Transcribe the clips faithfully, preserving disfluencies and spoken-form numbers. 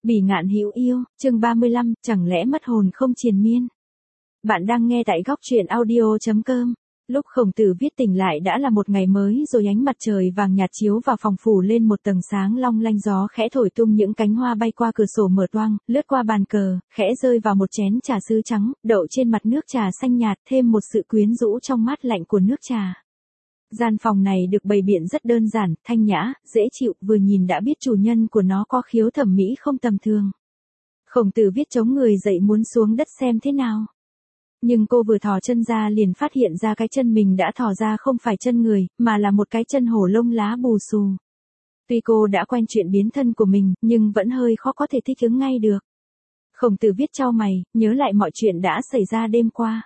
Bỉ ngạn hữu yêu, chương ba mươi lăm, chẳng lẽ mất hồn không triền miên. Bạn đang nghe tại góc truyện audio chấm com. Lúc Khổng Tử viết tỉnh lại đã là một ngày mới rồi, ánh mặt trời vàng nhạt chiếu vào phòng phủ lên một tầng sáng long lanh, gió khẽ thổi tung những cánh hoa bay qua cửa sổ mở toang, lướt qua bàn cờ, khẽ rơi vào một chén trà sứ trắng, đậu trên mặt nước trà xanh nhạt, thêm một sự quyến rũ trong mát lạnh của nước trà. Gian phòng này được bày biện rất đơn giản, thanh nhã, dễ chịu, vừa nhìn đã biết chủ nhân của nó có khiếu thẩm mỹ không tầm thường. Khổng Tử viết chống người dậy muốn xuống đất xem thế nào. Nhưng cô vừa thò chân ra liền phát hiện ra cái chân mình đã thò ra không phải chân người, mà là một cái chân hổ lông lá bù xù. Tuy cô đã quen chuyện biến thân của mình, nhưng vẫn hơi khó có thể thích ứng ngay được. Khổng Tử viết chau mày, nhớ lại mọi chuyện đã xảy ra đêm qua.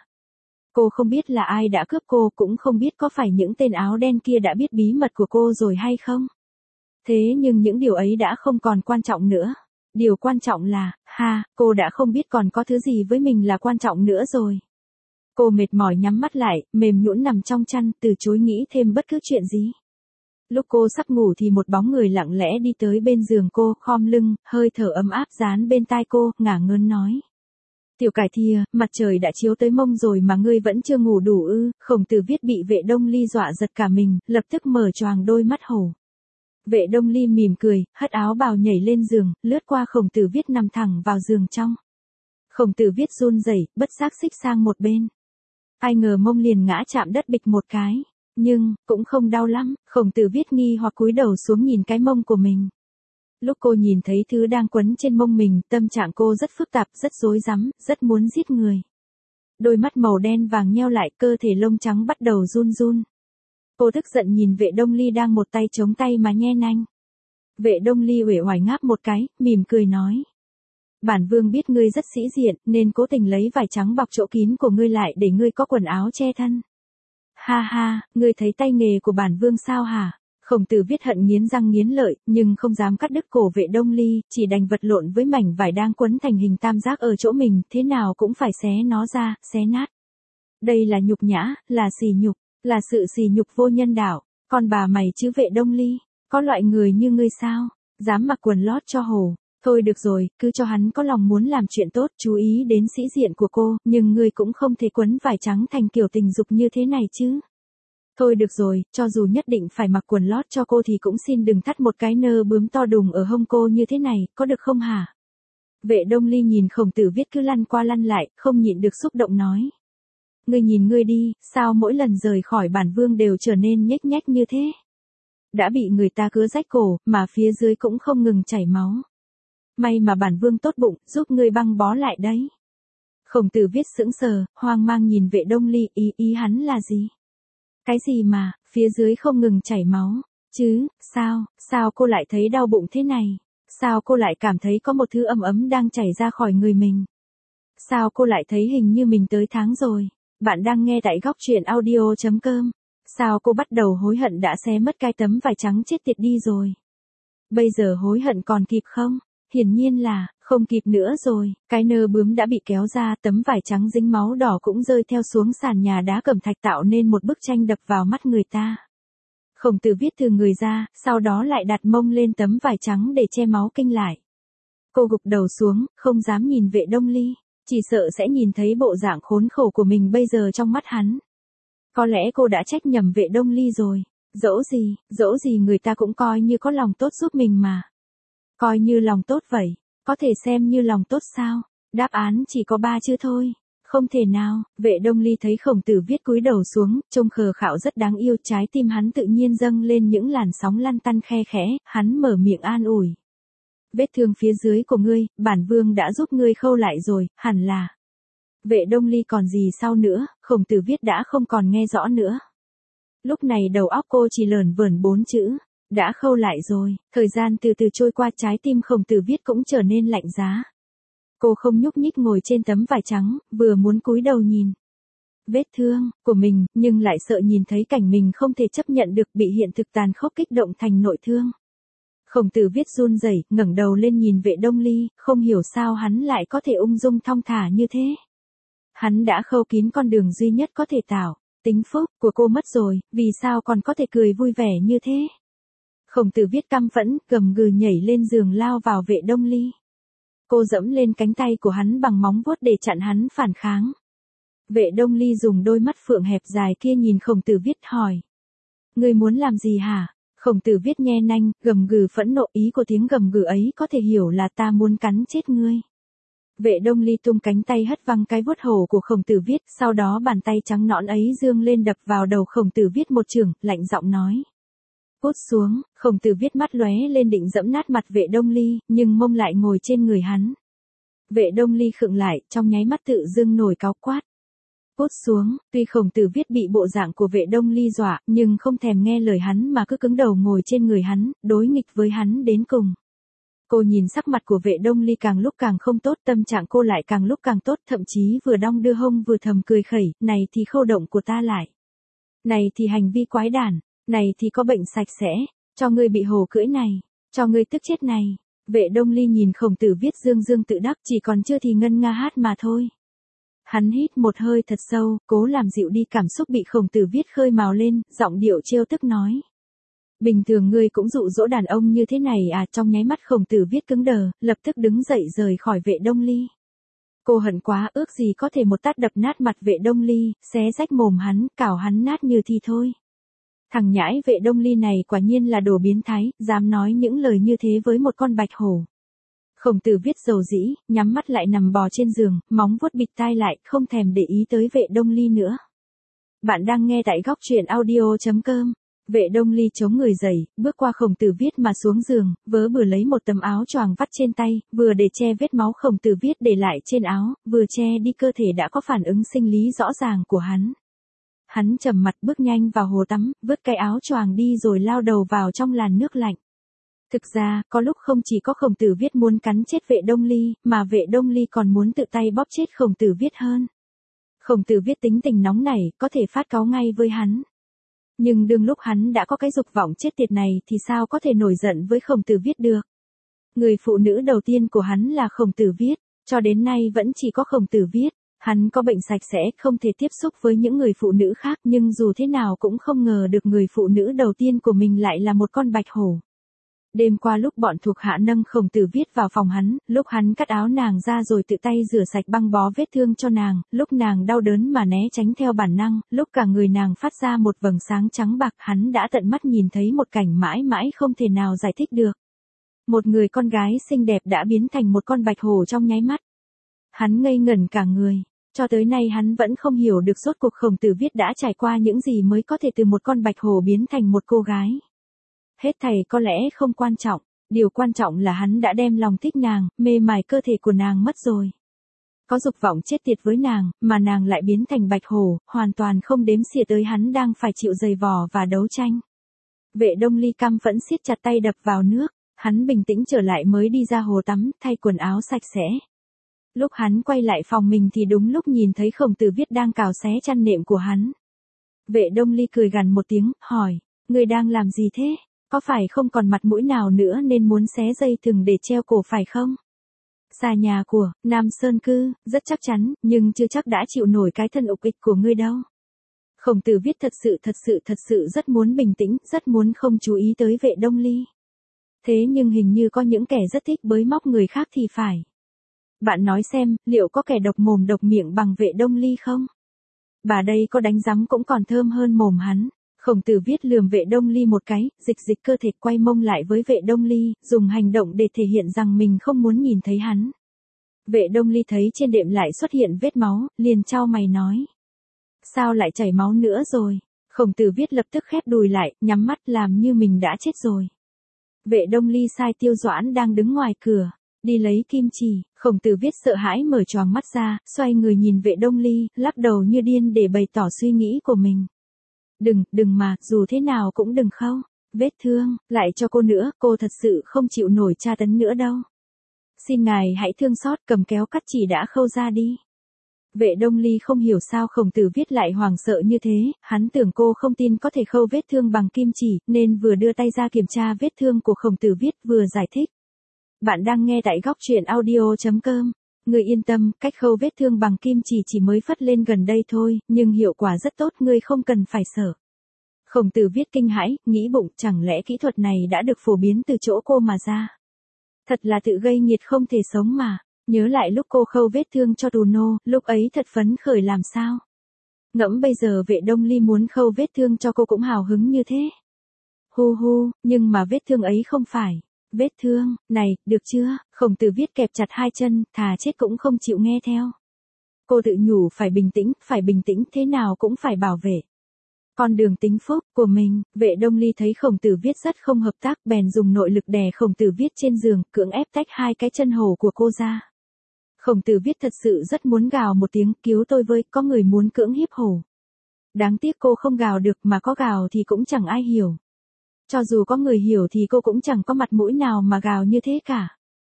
Cô không biết là ai đã cướp cô, cũng không biết có phải những tên áo đen kia đã biết bí mật của cô rồi hay không. Thế nhưng những điều ấy đã không còn quan trọng nữa. Điều quan trọng là, ha, cô đã không biết còn có thứ gì với mình là quan trọng nữa rồi. Cô mệt mỏi nhắm mắt lại, mềm nhũn nằm trong chăn, từ chối nghĩ thêm bất cứ chuyện gì. Lúc cô sắp ngủ thì một bóng người lặng lẽ đi tới bên giường cô, khom lưng, hơi thở ấm áp dán bên tai cô, ngả ngớn nói. Tiểu Cải thìa, mặt trời đã chiếu tới mông rồi mà ngươi vẫn chưa ngủ đủ ư? Khổng Tử viết bị Vệ Đông Ly dọa giật cả mình, lập tức mở choàng đôi mắt hổ. Vệ Đông Ly mỉm cười, hất áo bào nhảy lên giường, lướt qua Khổng Tử viết nằm thẳng vào giường trong. Khổng Tử viết run rẩy, bất giác xích sang một bên. Ai ngờ mông liền ngã chạm đất bịch một cái, nhưng cũng không đau lắm. Khổng Tử viết nghi hoặc cúi đầu xuống nhìn cái mông của mình. Lúc cô nhìn thấy thứ đang quấn trên mông mình, tâm trạng cô rất phức tạp, rất rối rắm, rất muốn giết người. Đôi mắt màu đen vàng nheo lại, cơ thể lông trắng bắt đầu run run. Cô tức giận nhìn Vệ Đông Ly đang một tay chống tay mà nhe nanh. Vệ Đông Ly uể oải ngáp một cái, mỉm cười nói. Bản vương biết ngươi rất sĩ diện, nên cố tình lấy vải trắng bọc chỗ kín của ngươi lại để ngươi có quần áo che thân. Ha ha, ngươi thấy tay nghề của bản vương sao hả? Khổng Tử viết hận nghiến răng nghiến lợi, nhưng không dám cắt đứt cổ Vệ Đông Ly, chỉ đành vật lộn với mảnh vải đang quấn thành hình tam giác ở chỗ mình, thế nào cũng phải xé nó ra, xé nát. Đây là nhục nhã, là sỉ nhục, là sự sỉ nhục vô nhân đạo. Con bà mày chứ Vệ Đông Ly, có loại người như ngươi sao, dám mặc quần lót cho hổ. Thôi được rồi, cứ cho hắn có lòng muốn làm chuyện tốt, chú ý đến sĩ diện của cô, nhưng ngươi cũng không thể quấn vải trắng thành kiểu tình dục như thế này chứ. Thôi được rồi, cho dù nhất định phải mặc quần lót cho cô thì cũng xin đừng thắt một cái nơ bướm to đùng ở hông cô như thế này, có được không hả? Vệ Đông Ly nhìn Khổng Tử viết cứ lăn qua lăn lại, không nhịn được xúc động nói. Ngươi nhìn ngươi đi, sao mỗi lần rời khỏi bản vương đều trở nên nhếch nhách như thế? Đã bị người ta cứa rách cổ, mà phía dưới cũng không ngừng chảy máu. May mà bản vương tốt bụng, giúp ngươi băng bó lại đấy. Khổng Tử viết sững sờ, hoang mang nhìn Vệ Đông Ly, ý ý hắn là gì? Cái gì mà, phía dưới không ngừng chảy máu, chứ, sao, sao cô lại thấy đau bụng thế này? Sao cô lại cảm thấy có một thứ ấm ấm đang chảy ra khỏi người mình? Sao cô lại thấy hình như mình tới tháng rồi? Bạn đang nghe tại góc truyện audio chấm com. Sao cô bắt đầu hối hận đã xé mất cái tấm vải trắng chết tiệt đi rồi? Bây giờ hối hận còn kịp không? Hiển nhiên là, không kịp nữa rồi, cái nơ bướm đã bị kéo ra, tấm vải trắng dính máu đỏ cũng rơi theo xuống sàn nhà đá cẩm thạch tạo nên một bức tranh đập vào mắt người ta. Khổng Tử viết từ người ra, sau đó lại đặt mông lên tấm vải trắng để che máu kinh lại. Cô gục đầu xuống, không dám nhìn Vệ Đông Ly, chỉ sợ sẽ nhìn thấy bộ dạng khốn khổ của mình bây giờ trong mắt hắn. Có lẽ cô đã trách nhầm Vệ Đông Ly rồi, dẫu gì, dẫu gì người ta cũng coi như có lòng tốt giúp mình mà. Coi như lòng tốt vậy, có thể xem như lòng tốt sao? Đáp án chỉ có ba chữ thôi. Không thể nào. Vệ Đông Ly thấy Khổng Tử viết cúi đầu xuống, trông khờ khạo rất đáng yêu, trái tim hắn tự nhiên dâng lên những làn sóng lăn tăn khe khẽ, hắn mở miệng an ủi. Vết thương phía dưới của ngươi, bản vương đã giúp ngươi khâu lại rồi, hẳn là. Vệ Đông Ly còn gì sau nữa, Khổng Tử viết đã không còn nghe rõ nữa. Lúc này đầu óc cô chỉ lởn vởn bốn chữ. Đã khâu lại rồi, thời gian từ từ trôi qua, trái tim Khổng Tử viết cũng trở nên lạnh giá. Cô không nhúc nhích ngồi trên tấm vải trắng, vừa muốn cúi đầu nhìn vết thương của mình, nhưng lại sợ nhìn thấy cảnh mình không thể chấp nhận được, bị hiện thực tàn khốc kích động thành nội thương. Khổng Tử viết run rẩy, ngẩng đầu lên nhìn Vệ Đông Ly, không hiểu sao hắn lại có thể ung dung thong thả như thế. Hắn đã khâu kín con đường duy nhất có thể tạo tính phúc của cô mất rồi, vì sao còn có thể cười vui vẻ như thế? Khổng Tử viết căm phẫn, gầm gừ nhảy lên giường lao vào Vệ Đông Ly. Cô dẫm lên cánh tay của hắn bằng móng vuốt để chặn hắn phản kháng. Vệ Đông Ly dùng đôi mắt phượng hẹp dài kia nhìn Khổng Tử Viết hỏi. Ngươi muốn làm gì hả? Khổng Tử Viết nhe nanh, gầm gừ phẫn nộ, ý của tiếng gầm gừ ấy có thể hiểu là ta muốn cắn chết ngươi. Vệ Đông Ly tung cánh tay hất văng cái vuốt hổ của Khổng Tử Viết, sau đó bàn tay trắng nõn ấy dương lên đập vào đầu Khổng Tử Viết một chưởng, lạnh giọng nói. Cút xuống. Khổng Tử Viết mắt lóe lên định dẫm nát mặt Vệ Đông Ly, nhưng mông lại ngồi trên người hắn. Vệ Đông Ly khựng lại, trong nháy mắt tự dưng nổi cáu quát. Cút xuống. Tuy Khổng Tử Viết bị bộ dạng của Vệ Đông Ly dọa, nhưng không thèm nghe lời hắn mà cứ cứng đầu ngồi trên người hắn, đối nghịch với hắn đến cùng. Cô nhìn sắc mặt của Vệ Đông Ly càng lúc càng không tốt, tâm trạng cô lại càng lúc càng tốt, thậm chí vừa đong đưa hông vừa thầm cười khẩy, này thì khâu động của ta lại. Này thì hành vi quái đản, này thì có bệnh sạch sẽ, cho ngươi bị hổ cưỡi này, cho ngươi tức chết này. Vệ Đông Ly nhìn Khổng Tử Viết dương dương tự đắc, chỉ còn chưa thì ngân nga hát mà thôi. Hắn hít một hơi thật sâu, cố làm dịu đi cảm xúc bị Khổng Tử Viết khơi mào lên, giọng điệu trêu tức nói. Bình thường ngươi cũng dụ dỗ đàn ông như thế này à? Trong nháy mắt Khổng Tử Viết cứng đờ, lập tức đứng dậy rời khỏi Vệ Đông Ly. Cô hận quá, ước gì có thể một tát đập nát mặt Vệ Đông Ly, xé rách mồm hắn, cào hắn nát như thì thôi. Thằng nhãi Vệ Đông Ly này quả nhiên là đồ biến thái, dám nói những lời như thế với một con bạch hổ. Khổng Tử Viết dầu dĩ, nhắm mắt lại nằm bò trên giường, móng vuốt bịt tai lại, không thèm để ý tới Vệ Đông Ly nữa. Bạn đang nghe tại góc truyện audio chấm com. Vệ Đông Ly chống người dậy, bước qua Khổng Tử Viết mà xuống giường, vớ bừa lấy một tấm áo choàng vắt trên tay, vừa để che vết máu Khổng Tử Viết để lại trên áo, vừa che đi cơ thể đã có phản ứng sinh lý rõ ràng của hắn. Hắn trầm mặt bước nhanh vào hồ tắm, vứt cái áo choàng đi rồi lao đầu vào trong làn nước lạnh. Thực ra, có lúc không chỉ có Khổng Tử Viết muốn cắn chết Vệ Đông Ly, mà Vệ Đông Ly còn muốn tự tay bóp chết Khổng Tử Viết hơn. Khổng Tử Viết tính tình nóng nảy, có thể phát cáu ngay với hắn. Nhưng đương lúc hắn đã có cái dục vọng chết tiệt này thì sao có thể nổi giận với Khổng Tử Viết được. Người phụ nữ đầu tiên của hắn là Khổng Tử Viết, cho đến nay vẫn chỉ có Khổng Tử Viết. Hắn có bệnh sạch sẽ, không thể tiếp xúc với những người phụ nữ khác, nhưng dù thế nào cũng không ngờ được người phụ nữ đầu tiên của mình lại là một con bạch hổ. Đêm qua lúc bọn thuộc hạ nâng Khổng Tử Viết vào phòng hắn, lúc hắn cắt áo nàng ra rồi tự tay rửa sạch băng bó vết thương cho nàng, lúc nàng đau đớn mà né tránh theo bản năng, lúc cả người nàng phát ra một vầng sáng trắng bạc, hắn đã tận mắt nhìn thấy một cảnh mãi mãi không thể nào giải thích được. Một người con gái xinh đẹp đã biến thành một con bạch hổ trong nháy mắt. Hắn ngây ngẩn cả người. Cho tới nay hắn vẫn không hiểu được rốt cuộc Khổng Tử Viết đã trải qua những gì mới có thể từ một con bạch hổ biến thành một cô gái. Hết thảy có lẽ không quan trọng, điều quan trọng là hắn đã đem lòng thích nàng, mê mải cơ thể của nàng mất rồi. Có dục vọng chết tiệt với nàng, mà nàng lại biến thành bạch hổ, hoàn toàn không đếm xỉa tới hắn đang phải chịu giày vò và đấu tranh. Vệ Đông Ly căm phẫn siết chặt tay đập vào nước, hắn bình tĩnh trở lại mới đi ra hồ tắm, thay quần áo sạch sẽ. Lúc hắn quay lại phòng mình thì đúng lúc nhìn thấy Khổng Tử Viết đang cào xé chăn nệm của hắn. Vệ Đông Ly cười gằn một tiếng, hỏi, ngươi đang làm gì thế? Có phải không còn mặt mũi nào nữa nên muốn xé dây thừng để treo cổ phải không? Xa nhà của, Nam Sơn Cư, rất chắc chắn, nhưng chưa chắc đã chịu nổi cái thân ục ịch của ngươi đâu. Khổng Tử Viết thật sự thật sự thật sự rất muốn bình tĩnh, rất muốn không chú ý tới Vệ Đông Ly. Thế nhưng hình như có những kẻ rất thích bới móc người khác thì phải. Bạn nói xem, liệu có kẻ độc mồm độc miệng bằng Vệ Đông Ly không? Bà đây có đánh rắm cũng còn thơm hơn mồm hắn. Khổng Tử Viết lườm Vệ Đông Ly một cái, dịch dịch cơ thể quay mông lại với Vệ Đông Ly, dùng hành động để thể hiện rằng mình không muốn nhìn thấy hắn. Vệ Đông Ly thấy trên đệm lại xuất hiện vết máu, liền chau mày nói. Sao lại chảy máu nữa rồi? Khổng Tử Viết lập tức khép đùi lại, nhắm mắt làm như mình đã chết rồi. Vệ Đông Ly sai Tiêu Doãn đang đứng ngoài cửa. Đi lấy kim chỉ, Khổng Tử Viết sợ hãi mở choàng mắt ra, xoay người nhìn Vệ Đông Ly, lắc đầu như điên để bày tỏ suy nghĩ của mình. Đừng, đừng mà, dù thế nào cũng đừng khâu. Vết thương, lại cho cô nữa, cô thật sự không chịu nổi tra tấn nữa đâu. Xin ngài hãy thương xót, cầm kéo cắt chỉ đã khâu ra đi. Vệ Đông Ly không hiểu sao Khổng Tử Viết lại hoảng sợ như thế, hắn tưởng cô không tin có thể khâu vết thương bằng kim chỉ, nên vừa đưa tay ra kiểm tra vết thương của Khổng Tử Viết vừa giải thích. Bạn đang nghe tại góc truyện audio chấm com. Ngươi yên tâm, cách khâu vết thương bằng kim chỉ chỉ mới phất lên gần đây thôi, nhưng hiệu quả rất tốt, ngươi không cần phải sợ. Khổng Tử Viết kinh hãi, nghĩ bụng, chẳng lẽ kỹ thuật này đã được phổ biến từ chỗ cô mà ra. Thật là tự gây nghiệt không thể sống mà. Nhớ lại lúc cô khâu vết thương cho Tù Nô, lúc ấy thật phấn khởi làm sao. Ngẫm bây giờ Vệ Đông Ly muốn khâu vết thương cho cô cũng hào hứng như thế. Hu hu, nhưng mà vết thương ấy không phải. Vết thương, này, được chưa, Khổng Tử Viết kẹp chặt hai chân, thà chết cũng không chịu nghe theo. Cô tự nhủ phải bình tĩnh, phải bình tĩnh thế nào cũng phải bảo vệ con đường tính phúc của mình. Vệ Đông Ly thấy Khổng Tử Viết rất không hợp tác, bèn dùng nội lực đè Khổng Tử Viết trên giường, cưỡng ép tách hai cái chân hổ của cô ra. Khổng Tử Viết thật sự rất muốn gào một tiếng, cứu tôi với, có người muốn cưỡng hiếp hổ. Đáng tiếc cô không gào được, mà có gào thì cũng chẳng ai hiểu. Cho dù có người hiểu thì cô cũng chẳng có mặt mũi nào mà gào như thế cả.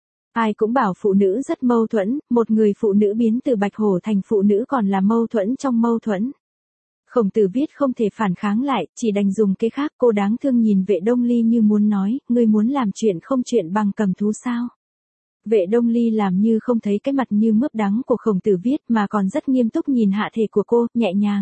Ai cũng bảo phụ nữ rất mâu thuẫn, một người phụ nữ biến từ bạch hổ thành phụ nữ còn là mâu thuẫn trong mâu thuẫn. Khổng Tử Viết không thể phản kháng lại, chỉ đành dùng cái khác. Cô đáng thương nhìn Vệ Đông Ly như muốn nói, ngươi muốn làm chuyện không chuyện bằng cầm thú sao? Vệ Đông Ly làm như không thấy cái mặt như mướp đắng của Khổng Tử Viết mà còn rất nghiêm túc nhìn hạ thể của cô, nhẹ nhàng.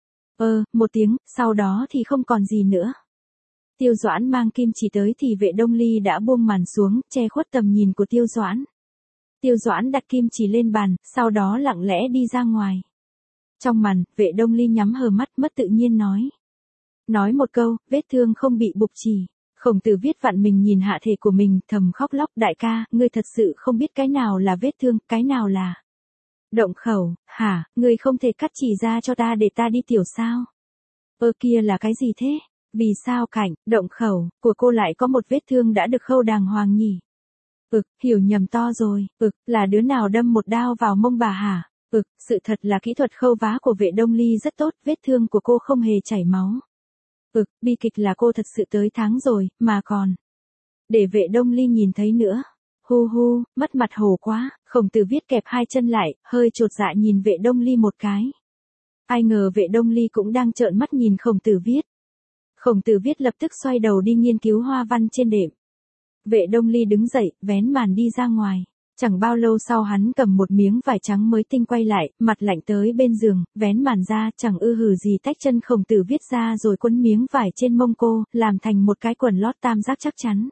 Ơ, một tiếng, sau đó thì không còn gì nữa. Tiêu Doãn mang kim chỉ tới thì Vệ Đông Ly đã buông màn xuống, che khuất tầm nhìn của Tiêu Doãn. Tiêu Doãn đặt kim chỉ lên bàn, sau đó lặng lẽ đi ra ngoài. Trong màn, Vệ Đông Ly nhắm hờ mắt, mất tự nhiên nói. Nói một câu, vết thương không bị bục chỉ. Khổng Tử Viết vặn mình nhìn hạ thể của mình, thầm khóc lóc, đại ca, ngươi thật sự không biết cái nào là vết thương, cái nào là động khẩu, hả, ngươi không thể cắt chỉ ra cho ta để ta đi tiểu sao? Ơ kia là cái gì thế? Vì sao cạnh, động khẩu, của cô lại có một vết thương đã được khâu đàng hoàng nhỉ? Ực, hiểu nhầm to rồi, ực, là đứa nào đâm một đao vào mông bà hả? Ực, sự thật là kỹ thuật khâu vá của Vệ Đông Ly rất tốt, vết thương của cô không hề chảy máu. Ực, bi kịch là cô thật sự tới tháng rồi, mà còn để Vệ Đông Ly nhìn thấy nữa. Hu hu, mất mặt hổ quá. Khổng Tử Viết kẹp hai chân lại, hơi chột dạ nhìn Vệ Đông Ly một cái. Ai ngờ Vệ Đông Ly cũng đang trợn mắt nhìn Khổng Tử Viết. Khổng Tử Viết lập tức xoay đầu đi nghiên cứu hoa văn trên đệm. Vệ Đông Ly đứng dậy, vén màn đi ra ngoài. Chẳng bao lâu sau hắn cầm một miếng vải trắng mới tinh quay lại, mặt lạnh tới bên giường, vén màn ra, chẳng ư hử gì tách chân Khổng Tử Viết ra rồi quấn miếng vải trên mông cô, làm thành một cái quần lót tam giác chắc chắn.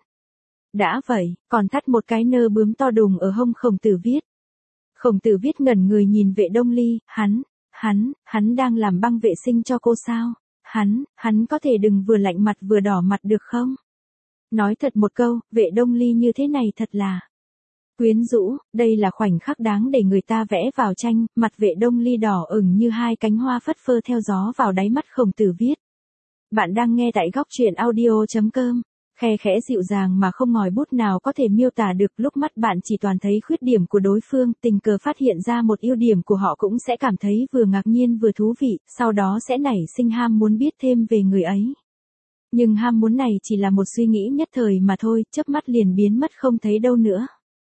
Đã vậy, còn thắt một cái nơ bướm to đùng ở hông Khổng Tử Viết. Khổng Tử Viết ngẩn người nhìn Vệ Đông Ly, hắn, hắn, hắn đang làm băng vệ sinh cho cô sao? Hắn, hắn có thể đừng vừa lạnh mặt vừa đỏ mặt được không? Nói thật một câu, Vệ Đông Ly như thế này thật là quyến rũ, đây là khoảnh khắc đáng để người ta vẽ vào tranh, mặt Vệ Đông Ly đỏ ửng như hai cánh hoa phất phơ theo gió vào đáy mắt Khổng Tử Viết. Bạn đang nghe tại góc truyện audio chấm com. Khe khẽ dịu dàng mà không ngòi bút nào có thể miêu tả được, lúc mắt bạn chỉ toàn thấy khuyết điểm của đối phương, tình cờ phát hiện ra một ưu điểm của họ cũng sẽ cảm thấy vừa ngạc nhiên vừa thú vị, sau đó sẽ nảy sinh ham muốn biết thêm về người ấy. Nhưng ham muốn này chỉ là một suy nghĩ nhất thời mà thôi, chớp mắt liền biến mất không thấy đâu nữa.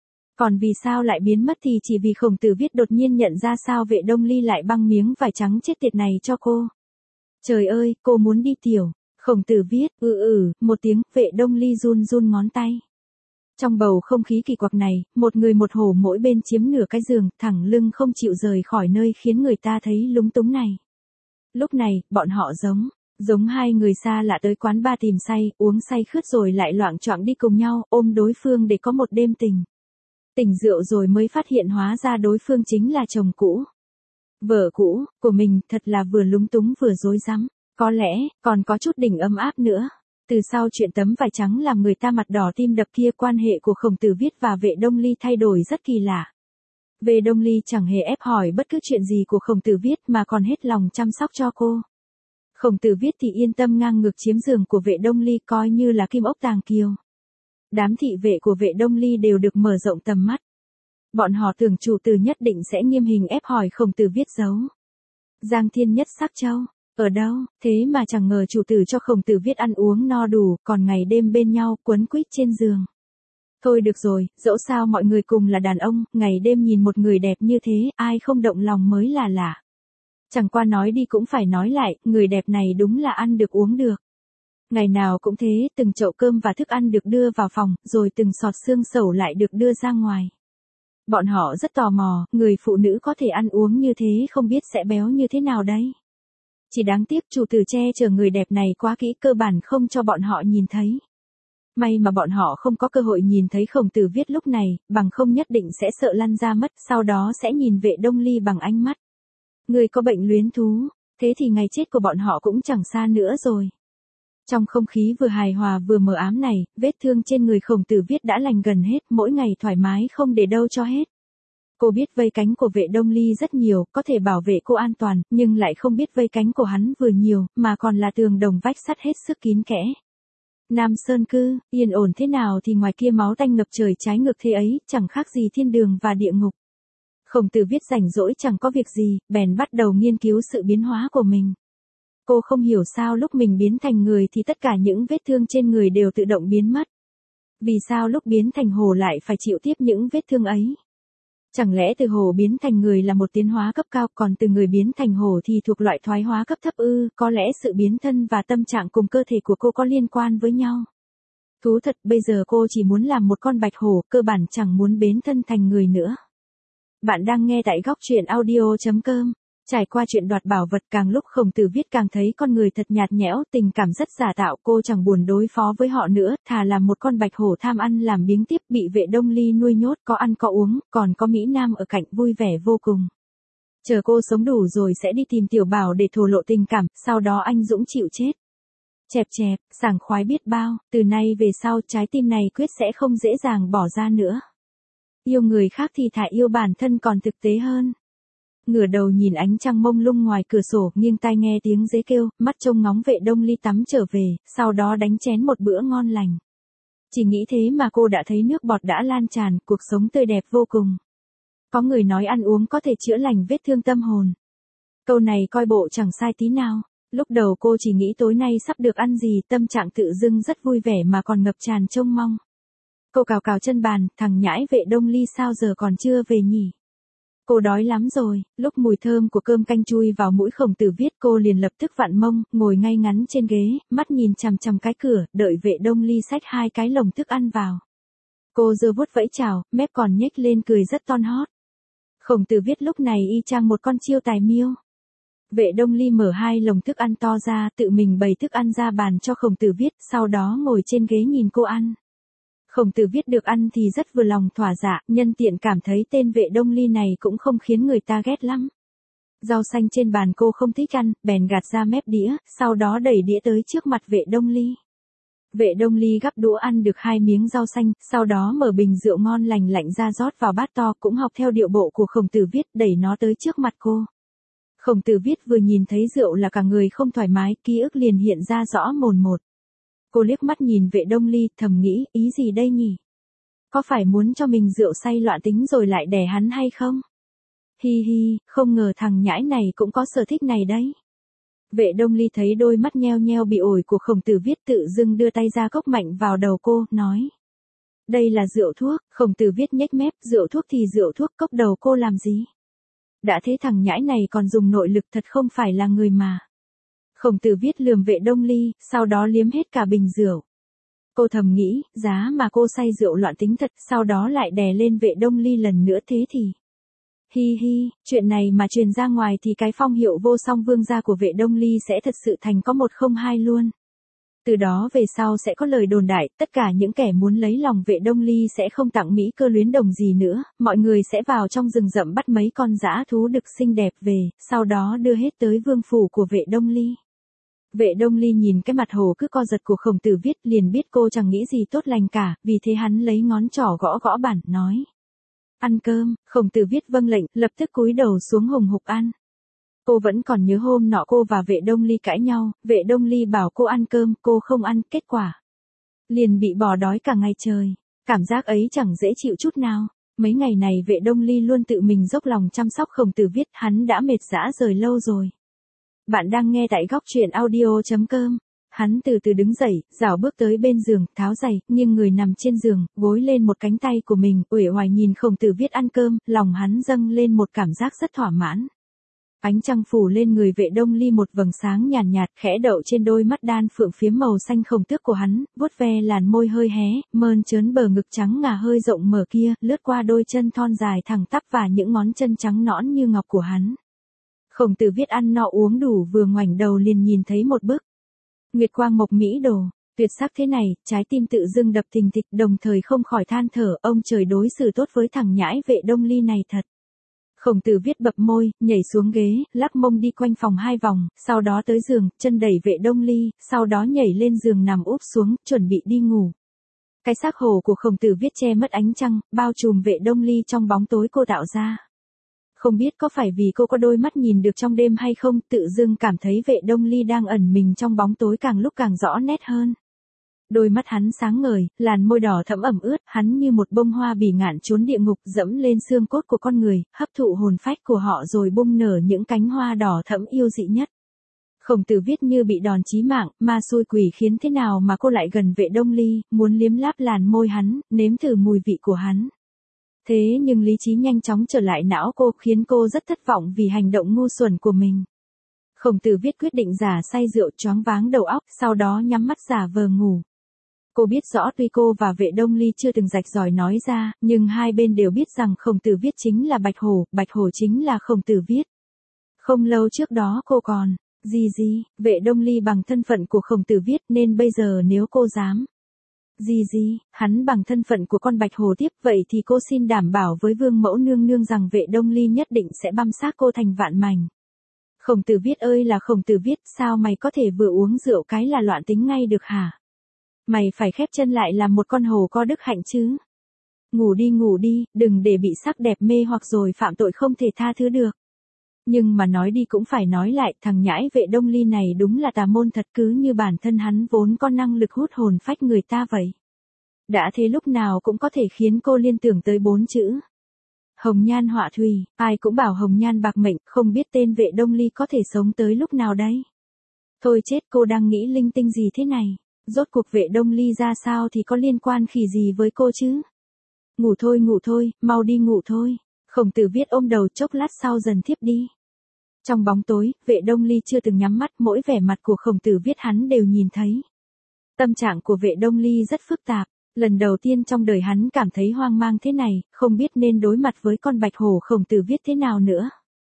Còn vì sao lại biến mất thì chỉ vì Khổng Tử Viết đột nhiên nhận ra sao Vệ Đông Ly lại băng miếng vải trắng chết tiệt này cho cô. Trời ơi, cô muốn đi tiểu. Khổng Tử Viết, ừ ừ, một tiếng, Vệ Đông Ly run run ngón tay. Trong bầu không khí kỳ quặc này, một người một hổ mỗi bên chiếm nửa cái giường, thẳng lưng không chịu rời khỏi nơi khiến người ta thấy lúng túng này. Lúc này, bọn họ giống, giống hai người xa lạ tới quán bar tìm say, uống say khướt rồi lại loạng choạng đi cùng nhau, ôm đối phương để có một đêm tình. Tỉnh rượu rồi mới phát hiện hóa ra đối phương chính là chồng cũ. Vợ cũ, của mình, thật là vừa lúng túng vừa rối rắm. Có lẽ, còn có chút đỉnh ấm áp nữa. Từ sau chuyện tấm vải trắng làm người ta mặt đỏ tim đập kia, quan hệ của Khổng Tử Viết và Vệ Đông Ly thay đổi rất kỳ lạ. Vệ Đông Ly chẳng hề ép hỏi bất cứ chuyện gì của Khổng Tử Viết mà còn hết lòng chăm sóc cho cô. Khổng Tử Viết thì yên tâm ngang ngược chiếm giường của Vệ Đông Ly coi như là kim ốc tàng kiều. Đám thị vệ của Vệ Đông Ly đều được mở rộng tầm mắt. Bọn họ tưởng chủ tử nhất định sẽ nghiêm hình ép hỏi Khổng Tử Viết giấu Giang Thiên Nhất Sắc Châu ở đâu, thế mà chẳng ngờ chủ tử cho Khổng Tử Viết ăn uống no đủ, còn ngày đêm bên nhau quấn quýt trên giường. Thôi được rồi, dẫu sao mọi người cùng là đàn ông, ngày đêm nhìn một người đẹp như thế, ai không động lòng mới là lạ. Chẳng qua nói đi cũng phải nói lại, người đẹp này đúng là ăn được uống được. Ngày nào cũng thế, từng chậu cơm và thức ăn được đưa vào phòng, rồi từng sọt xương sẩu lại được đưa ra ngoài. Bọn họ rất tò mò, người phụ nữ có thể ăn uống như thế không biết sẽ béo như thế nào đấy. Chỉ đáng tiếc chủ tử che chở người đẹp này quá kỹ, cơ bản không cho bọn họ nhìn thấy. May mà bọn họ không có cơ hội nhìn thấy Khổng Tử Viết lúc này, bằng không nhất định sẽ sợ lăn ra mất, sau đó sẽ nhìn Vệ Đông Ly bằng ánh mắt. Người có bệnh luyến thú, thế thì ngày chết của bọn họ cũng chẳng xa nữa rồi. Trong không khí vừa hài hòa vừa mờ ám này, vết thương trên người Khổng Tử Viết đã lành gần hết, mỗi ngày thoải mái không để đâu cho hết. Cô biết vây cánh của Vệ Đông Ly rất nhiều, có thể bảo vệ cô an toàn, nhưng lại không biết vây cánh của hắn vừa nhiều, mà còn là tường đồng vách sắt hết sức kín kẽ. Nam Sơn Cư, yên ổn thế nào thì ngoài kia máu tanh ngập trời trái ngược thế ấy, chẳng khác gì thiên đường và địa ngục. Khổng Tử Viết rảnh rỗi chẳng có việc gì, bèn bắt đầu nghiên cứu sự biến hóa của mình. Cô không hiểu sao lúc mình biến thành người thì tất cả những vết thương trên người đều tự động biến mất. Vì sao lúc biến thành hổ lại phải chịu tiếp những vết thương ấy? Chẳng lẽ từ hổ biến thành người là một tiến hóa cấp cao, còn từ người biến thành hổ thì thuộc loại thoái hóa cấp thấp ư? Có lẽ sự biến thân và tâm trạng cùng cơ thể của cô có liên quan với nhau. Thú thật, bây giờ cô chỉ muốn làm một con bạch hổ, cơ bản chẳng muốn biến thân thành người nữa. Bạn đang nghe tại góc truyện audio chấm com. Trải qua chuyện đoạt bảo vật, càng lúc Khổng Tử Viết càng thấy con người thật nhạt nhẽo, tình cảm rất giả tạo, cô chẳng buồn đối phó với họ nữa, thà làm một con bạch hổ tham ăn làm biếng tiếp, bị Vệ Đông Ly nuôi nhốt, có ăn có uống, còn có Mỹ Nam ở cạnh, vui vẻ vô cùng. Chờ cô sống đủ rồi sẽ đi tìm Tiểu Bảo để thổ lộ tình cảm, sau đó anh dũng chịu chết. Chẹp chẹp, sảng khoái biết bao, từ nay về sau trái tim này quyết sẽ không dễ dàng bỏ ra nữa. Yêu người khác thì thà yêu bản thân còn thực tế hơn. Ngửa đầu nhìn ánh trăng mông lung ngoài cửa sổ, nghiêng tai nghe tiếng dế kêu, mắt trông ngóng Vệ Đông Ly tắm trở về, sau đó đánh chén một bữa ngon lành. Chỉ nghĩ thế mà cô đã thấy nước bọt đã lan tràn, cuộc sống tươi đẹp vô cùng. Có người nói ăn uống có thể chữa lành vết thương tâm hồn. Câu này coi bộ chẳng sai tí nào. Lúc đầu cô chỉ nghĩ tối nay sắp được ăn gì, tâm trạng tự dưng rất vui vẻ mà còn ngập tràn trông mong. Cô cào cào chân bàn, thằng nhãi Vệ Đông Ly sao giờ còn chưa về nhỉ? Cô đói lắm rồi, lúc mùi thơm của cơm canh chui vào mũi Khổng Tử Viết cô liền lập tức vặn mông, ngồi ngay ngắn trên ghế, mắt nhìn chằm chằm cái cửa, đợi Vệ Đông Ly xách hai cái lồng thức ăn vào. Cô giơ vuốt vẫy chào, mép còn nhếch lên cười rất ton hót. Khổng Tử Viết lúc này y chang một con chiêu tài miêu. Vệ Đông Ly mở hai lồng thức ăn to ra, tự mình bày thức ăn ra bàn cho Khổng Tử Viết, sau đó ngồi trên ghế nhìn cô ăn. Khổng Tử Viết được ăn thì rất vừa lòng thỏa dạ, nhân tiện cảm thấy tên Vệ Đông Ly này cũng không khiến người ta ghét lắm. Rau xanh trên bàn cô không thích ăn, bèn gạt ra mép đĩa, sau đó đẩy đĩa tới trước mặt Vệ Đông Ly. Vệ Đông Ly gắp đũa ăn được hai miếng rau xanh, sau đó mở bình rượu ngon lành lạnh ra rót vào bát to, cũng học theo điệu bộ của Khổng Tử Viết, đẩy nó tới trước mặt cô. Khổng Tử Viết vừa nhìn thấy rượu là cả người không thoải mái, ký ức liền hiện ra rõ mồn một. Cô liếc mắt nhìn Vệ Đông Ly, thầm nghĩ, ý gì đây nhỉ? Có phải muốn cho mình rượu say loạn tính rồi lại đè hắn hay không? Hi hi, không ngờ thằng nhãi này cũng có sở thích này đấy. Vệ Đông Ly thấy đôi mắt nheo nheo bị ổi của Khổng Tử Viết tự dưng đưa tay ra cốc mạnh vào đầu cô, nói. Đây là rượu thuốc, Khổng Tử Viết nhếch mép, rượu thuốc thì rượu thuốc, cốc đầu cô làm gì? Đã thế thằng nhãi này còn dùng nội lực, thật không phải là người mà. Khổng Tử Viết lườm Vệ Đông Ly, sau đó liếm hết cả bình rượu. Cô thầm nghĩ, giá mà cô say rượu loạn tính thật, sau đó lại đè lên Vệ Đông Ly lần nữa thế thì. Hi hi, chuyện này mà truyền ra ngoài thì cái phong hiệu vô song vương gia của Vệ Đông Ly sẽ thật sự thành có một không hai luôn. Từ đó về sau sẽ có lời đồn đại, tất cả những kẻ muốn lấy lòng Vệ Đông Ly sẽ không tặng Mỹ Cơ luyến đồng gì nữa, mọi người sẽ vào trong rừng rậm bắt mấy con dã thú đực xinh đẹp về, sau đó đưa hết tới vương phủ của Vệ Đông Ly. Vệ Đông Ly nhìn cái mặt hồ cứ co giật của Khổng Tử Viết liền biết cô chẳng nghĩ gì tốt lành cả, vì thế hắn lấy ngón trỏ gõ gõ bàn, nói. Ăn cơm, Khổng Tử Viết vâng lệnh, lập tức cúi đầu xuống hùng hục ăn. Cô vẫn còn nhớ hôm nọ cô và Vệ Đông Ly cãi nhau, Vệ Đông Ly bảo cô ăn cơm, cô không ăn, kết quả. Liền bị bỏ đói cả ngày trời, cảm giác ấy chẳng dễ chịu chút nào. Mấy ngày này Vệ Đông Ly luôn tự mình dốc lòng chăm sóc Khổng Tử Viết, hắn đã mệt rã rời lâu rồi. Bạn đang nghe tại góc truyện audio chấm com. Hắn từ từ đứng dậy, rảo bước tới bên giường, tháo giày, nghiêng người nằm trên giường, gối lên một cánh tay của mình, uể oải nhìn Khổng Tử Viết ăn cơm, lòng hắn dâng lên một cảm giác rất thỏa mãn. Ánh trăng phủ lên người Vệ Đông Ly một vầng sáng nhàn nhạt, nhạt khẽ đậu trên đôi mắt đan phượng phiếm màu xanh khổng tước của hắn, vuốt ve làn môi hơi hé, mơn trớn bờ ngực trắng ngà hơi rộng mở kia, lướt qua đôi chân thon dài thẳng tắp và những ngón chân trắng nõn như ngọc của hắn. Khổng Tử Viết ăn no uống đủ vừa ngoảnh đầu liền nhìn thấy một bức Nguyệt quang mộc mỹ đồ. Tuyệt sắc thế này, trái tim tự dưng đập thình thịch, đồng thời không khỏi than thở, ông trời đối xử tốt với thằng nhãi Vệ Đông Ly này thật. Khổng Tử Viết bập môi, nhảy xuống ghế, lắc mông đi quanh phòng hai vòng, sau đó tới giường, chân đẩy Vệ Đông Ly, sau đó nhảy lên giường nằm úp xuống, chuẩn bị đi ngủ. Cái xác hồ của Khổng Tử Viết che mất ánh trăng, bao trùm Vệ Đông Ly trong bóng tối cô tạo ra. Không biết có phải vì cô có đôi mắt nhìn được trong đêm hay không, tự dưng cảm thấy Vệ Đông Ly đang ẩn mình trong bóng tối càng lúc càng rõ nét hơn. Đôi mắt hắn sáng ngời, làn môi đỏ thẫm ẩm ướt, hắn như một bông hoa bỉ ngạn trốn địa ngục dẫm lên xương cốt của con người, hấp thụ hồn phách của họ rồi bung nở những cánh hoa đỏ thẫm yêu dị nhất. Khổng Tử Viết như bị đòn chí mạng, ma xui quỷ khiến thế nào mà cô lại gần Vệ Đông Ly, muốn liếm láp làn môi hắn, nếm thử mùi vị của hắn. Thế nhưng lý trí nhanh chóng trở lại não cô, khiến cô rất thất vọng vì hành động ngu xuẩn của mình. Khổng Tử Viết quyết định giả say rượu choáng váng đầu óc, sau đó nhắm mắt giả vờ ngủ. Cô biết rõ tuy cô và Vệ Đông Ly chưa từng rạch ròi nói ra, nhưng hai bên đều biết rằng Khổng Tử Viết chính là Bạch Hổ, Bạch Hổ chính là Khổng Tử Viết. Không lâu trước đó cô còn, gì gì, Vệ Đông Ly bằng thân phận của Khổng Tử Viết nên bây giờ nếu cô dám. Gì gì, hắn bằng thân phận của con Bạch Hổ tiếp, vậy thì cô xin đảm bảo với Vương Mẫu Nương Nương rằng Vệ Đông Ly nhất định sẽ băm xác cô thành vạn mảnh. Khổng Tử Viết ơi là Khổng Tử Viết, sao mày có thể vừa uống rượu cái là loạn tính ngay được hả? Mày phải khép chân lại làm một con hổ có đức hạnh chứ. Ngủ đi ngủ đi, đừng để bị sắc đẹp mê hoặc rồi phạm tội không thể tha thứ được. Nhưng mà nói đi cũng phải nói lại, thằng nhãi Vệ Đông Ly này đúng là tà môn thật, cứ như bản thân hắn vốn có năng lực hút hồn phách người ta vậy. Đã thế lúc nào cũng có thể khiến cô liên tưởng tới bốn chữ. Hồng nhan họa thủy, ai cũng bảo hồng nhan bạc mệnh, không biết tên Vệ Đông Ly có thể sống tới lúc nào đấy. Thôi chết, cô đang nghĩ linh tinh gì thế này? Rốt cuộc Vệ Đông Ly ra sao thì có liên quan khỉ gì với cô chứ? Ngủ thôi ngủ thôi, mau đi ngủ thôi. Khổng Tử Viết ôm đầu chốc lát sau dần thiếp đi. Trong bóng tối, Vệ Đông Ly chưa từng nhắm mắt, mỗi vẻ mặt của Khổng Tử Viết hắn đều nhìn thấy. Tâm trạng của Vệ Đông Ly rất phức tạp. Lần đầu tiên trong đời hắn cảm thấy hoang mang thế này, không biết nên đối mặt với con Bạch Hổ Khổng Tử Viết thế nào nữa.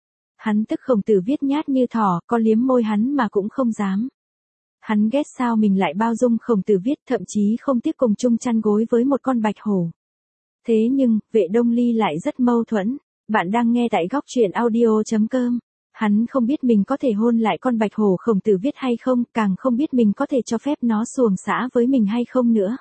Hắn tức Khổng Tử Viết nhát như thỏ, có liếm môi hắn mà cũng không dám. Hắn ghét sao mình lại bao dung Khổng Tử Viết, thậm chí không tiếp cùng chung chăn gối với một con Bạch Hổ. Thế nhưng, Vệ Đông Ly lại rất mâu thuẫn. Bạn đang nghe tại góc truyện audio chấm com. Hắn không biết mình có thể hôn lại con Bạch Hổ Khổng Tử Viết hay không, càng không biết mình có thể cho phép nó xuồng xã với mình hay không nữa.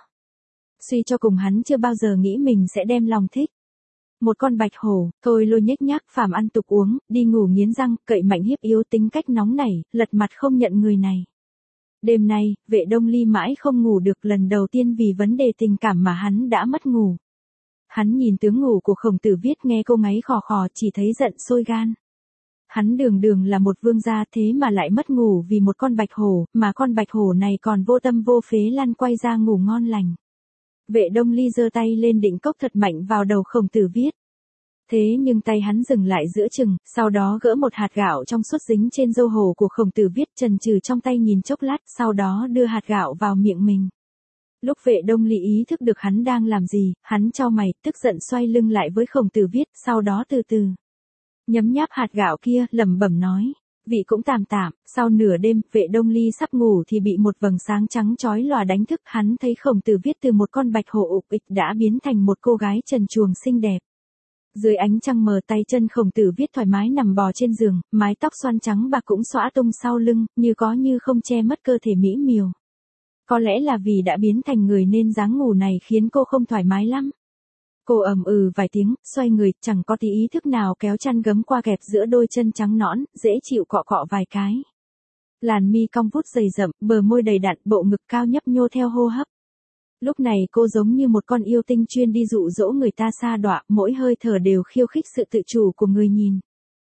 Suy cho cùng hắn chưa bao giờ nghĩ mình sẽ đem lòng thích một con Bạch Hổ, thôi lôi nhếch nhác, phàm ăn tục uống, đi ngủ nghiến răng, cậy mạnh hiếp yếu, tính cách nóng nảy, lật mặt không nhận người này. Đêm nay, Vệ Đông Ly mãi không ngủ được, lần đầu tiên vì vấn đề tình cảm mà hắn đã mất ngủ. Hắn nhìn tướng ngủ của Khổng Tử Viết, nghe cô ngáy khò khò, chỉ thấy giận sôi gan. Hắn đường đường là một vương gia thế mà lại mất ngủ vì một con Bạch Hổ, mà con Bạch Hổ này còn vô tâm vô phế lăn quay ra ngủ ngon lành. Vệ Đông Ly giơ tay lên định cốc thật mạnh vào đầu Khổng Tử Viết. Thế nhưng tay hắn dừng lại giữa chừng, sau đó gỡ một hạt gạo trong suốt dính trên râu hổ của Khổng Tử Viết, chần chừ trong tay nhìn chốc lát, sau đó đưa hạt gạo vào miệng mình. Lúc Vệ Đông Ly ý thức được hắn đang làm gì, hắn chau mày, tức giận xoay lưng lại với Khổng Tử Viết, sau đó từ từ nhấm nháp hạt gạo kia, lẩm bẩm nói, vị cũng tạm tạm. Sau nửa đêm, Vệ Đông Ly sắp ngủ thì bị một vầng sáng trắng chói lòa đánh thức, hắn thấy Khổng Tử Viết từ một con Bạch Hổ ục ịch đã biến thành một cô gái trần truồng xinh đẹp. Dưới ánh trăng mờ, tay chân Khổng Tử Viết thoải mái nằm bò trên giường, mái tóc xoăn trắng bạc cũng xõa tung sau lưng, như có như không che mất cơ thể mỹ miều. Có lẽ là vì đã biến thành người nên dáng ngủ này khiến cô không thoải mái lắm. Cô ầm ừ vài tiếng, xoay người, chẳng có tí ý thức nào kéo chăn gấm qua gẹp giữa đôi chân trắng nõn, dễ chịu cọ cọ vài cái. Làn mi cong vút dày rậm, bờ môi đầy đặn, bộ ngực cao nhấp nhô theo hô hấp. Lúc này cô giống như một con yêu tinh chuyên đi dụ dỗ người ta sa đọa, mỗi hơi thở đều khiêu khích sự tự chủ của người nhìn.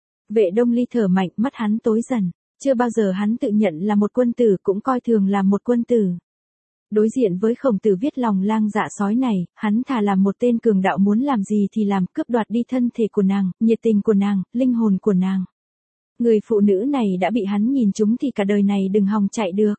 Vệ Đông Ly thở mạnh, mắt hắn tối dần. Chưa bao giờ hắn tự nhận là một quân tử, cũng coi thường là một quân tử. Đối diện với Khổng Tử Viết lòng lang dạ sói này, hắn thà làm một tên cường đạo, muốn làm gì thì làm, cướp đoạt đi thân thể của nàng, nhiệt tình của nàng, linh hồn của nàng. Người phụ nữ này đã bị hắn nhìn trúng thì cả đời này đừng hòng chạy được.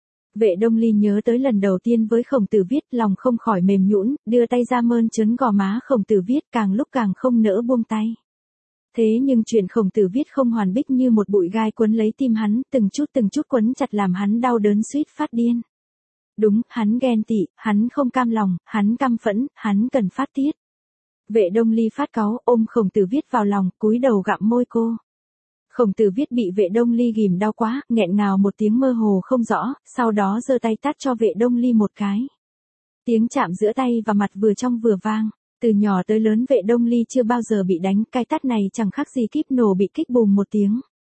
Vệ Đông Ly nhớ tới lần đầu tiên với Khổng Tử Viết, lòng không khỏi mềm nhũn, đưa tay ra mơn trớn gò má Khổng Tử Viết, càng lúc càng không nỡ buông tay. Thế nhưng chuyện Khổng Tử Viết không hoàn bích như một bụi gai quấn lấy tim hắn, từng chút từng chút quấn chặt làm hắn đau đớn suýt phát điên. Đúng, hắn ghen tị, hắn không cam lòng, hắn căm phẫn, hắn cần phát tiết. Vệ Đông Ly phát cáu, ôm Khổng Tử Viết vào lòng, cúi đầu gặm môi cô. Khổng Tử Viết bị Vệ Đông Ly ghìm đau quá, nghẹn ngào một tiếng mơ hồ không rõ, sau đó giơ tay tát cho Vệ Đông Ly một cái. Tiếng chạm giữa tay và mặt vừa trong vừa vang. Từ nhỏ tới lớn Vệ Đông Ly chưa bao giờ bị đánh, cái tát này chẳng khác gì kíp nổ bị kích bùm một tiếng.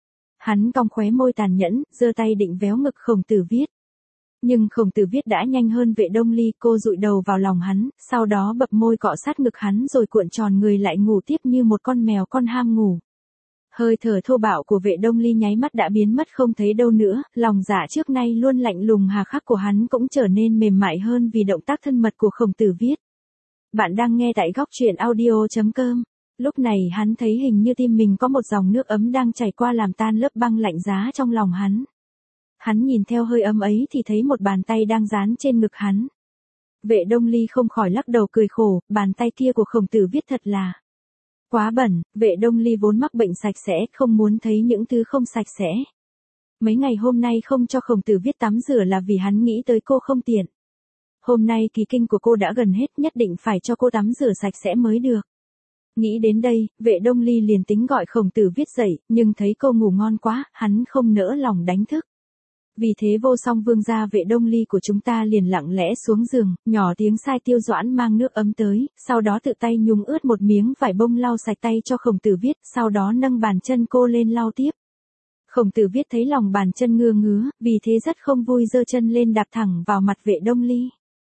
Hắn cong khóe môi tàn nhẫn, giơ tay định véo ngực Khổng Tử Viết. Nhưng Khổng Tử Viết đã nhanh hơn Vệ Đông Ly, cô dụi đầu vào lòng hắn, sau đó bập môi cọ sát ngực hắn rồi cuộn tròn người lại ngủ tiếp như một con mèo con ham ngủ. Hơi thở thô bạo của Vệ Đông Ly nháy mắt đã biến mất không thấy đâu nữa, lòng dạ trước nay luôn lạnh lùng hà khắc của hắn cũng trở nên mềm mại hơn vì động tác thân mật của Khổng Tử Viết. Bạn đang nghe tại góc truyện audio chấm com. Lúc này hắn thấy hình như tim mình có một dòng nước ấm đang chảy qua làm tan lớp băng lạnh giá trong lòng hắn. Hắn nhìn theo hơi ấm ấy thì thấy một bàn tay đang dán trên ngực hắn. Vệ Đông Ly không khỏi lắc đầu cười khổ, bàn tay kia của Khổng Tử Viết thật là quá bẩn. Vệ Đông Ly vốn mắc bệnh sạch sẽ, không muốn thấy những thứ không sạch sẽ. Mấy ngày hôm nay không cho Khổng Tử Viết tắm rửa là vì hắn nghĩ tới cô không tiện. Hôm nay kỳ kinh của cô đã gần hết, nhất định phải cho cô tắm rửa sạch sẽ mới được. Nghĩ đến đây, Vệ Đông Ly liền tính gọi Khổng Tử Viết dậy, nhưng thấy cô ngủ ngon quá, hắn không nỡ lòng đánh thức. Vì thế Vô Song Vương gia Vệ Đông Ly của chúng ta liền lặng lẽ xuống giường, nhỏ tiếng sai Tiêu Doãn mang nước ấm tới, sau đó tự tay nhúng ướt một miếng vải bông lau sạch tay cho Khổng Tử Viết, sau đó nâng bàn chân cô lên lau tiếp. Khổng Tử Viết thấy lòng bàn chân ngứa ngứa, vì thế rất không vui giơ chân lên đạp thẳng vào mặt Vệ Đông Ly.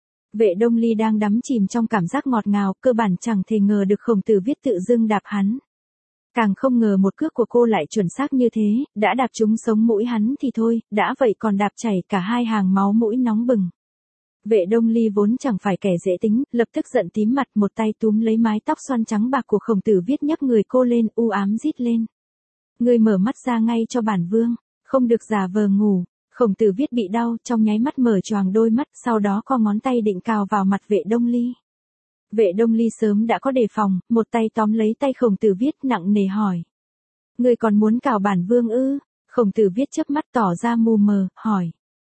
Vệ Đông Ly đang đắm chìm trong cảm giác ngọt ngào, cơ bản chẳng thể ngờ được Khổng Tử Viết tự dưng đạp hắn. Càng không ngờ một cước của cô lại chuẩn xác như thế, đã đạp trúng sống mũi hắn thì thôi, đã vậy còn đạp chảy cả hai hàng máu mũi nóng bừng. Vệ Đông Ly vốn chẳng phải kẻ dễ tính, lập tức giận tím mặt, một tay túm lấy mái tóc xoăn trắng bạc của Khổng Tử Viết nhấc người cô lên, u ám rít lên. Ngươi mở mắt ra ngay cho bản vương, không được giả vờ ngủ. Khổng Tử Viết bị đau, trong nháy mắt mở choàng đôi mắt, sau đó co ngón tay định cào vào mặt Vệ Đông Ly. Vệ Đông Ly sớm đã có đề phòng, một tay tóm lấy tay Khổng Tử Viết nặng nề hỏi. Ngươi còn muốn cào bản vương ư? Khổng Tử Viết chớp mắt tỏ ra mù mờ, hỏi.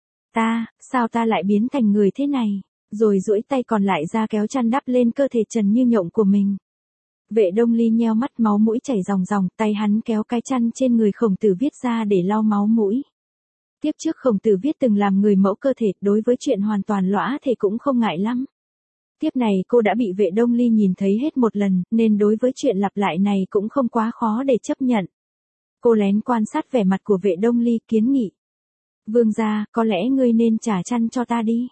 Ta, sao ta lại biến thành người thế này? Rồi duỗi tay còn lại ra kéo chăn đắp lên cơ thể trần như nhộng của mình. Vệ Đông Ly nheo mắt, máu mũi chảy ròng ròng, tay hắn kéo cái chăn trên người Khổng Tử Viết ra để lau máu mũi. Tiếp trước Khổng Tử Viết từng làm người mẫu cơ thể, đối với chuyện hoàn toàn lõa thể cũng không ngại lắm. Tiếp này cô đã bị Vệ Đông Ly nhìn thấy hết một lần, nên đối với chuyện lặp lại này cũng không quá khó để chấp nhận. Cô lén quan sát vẻ mặt của Vệ Đông Ly, kiến nghị. Vương gia, có lẽ ngươi nên trả chăn cho ta đi.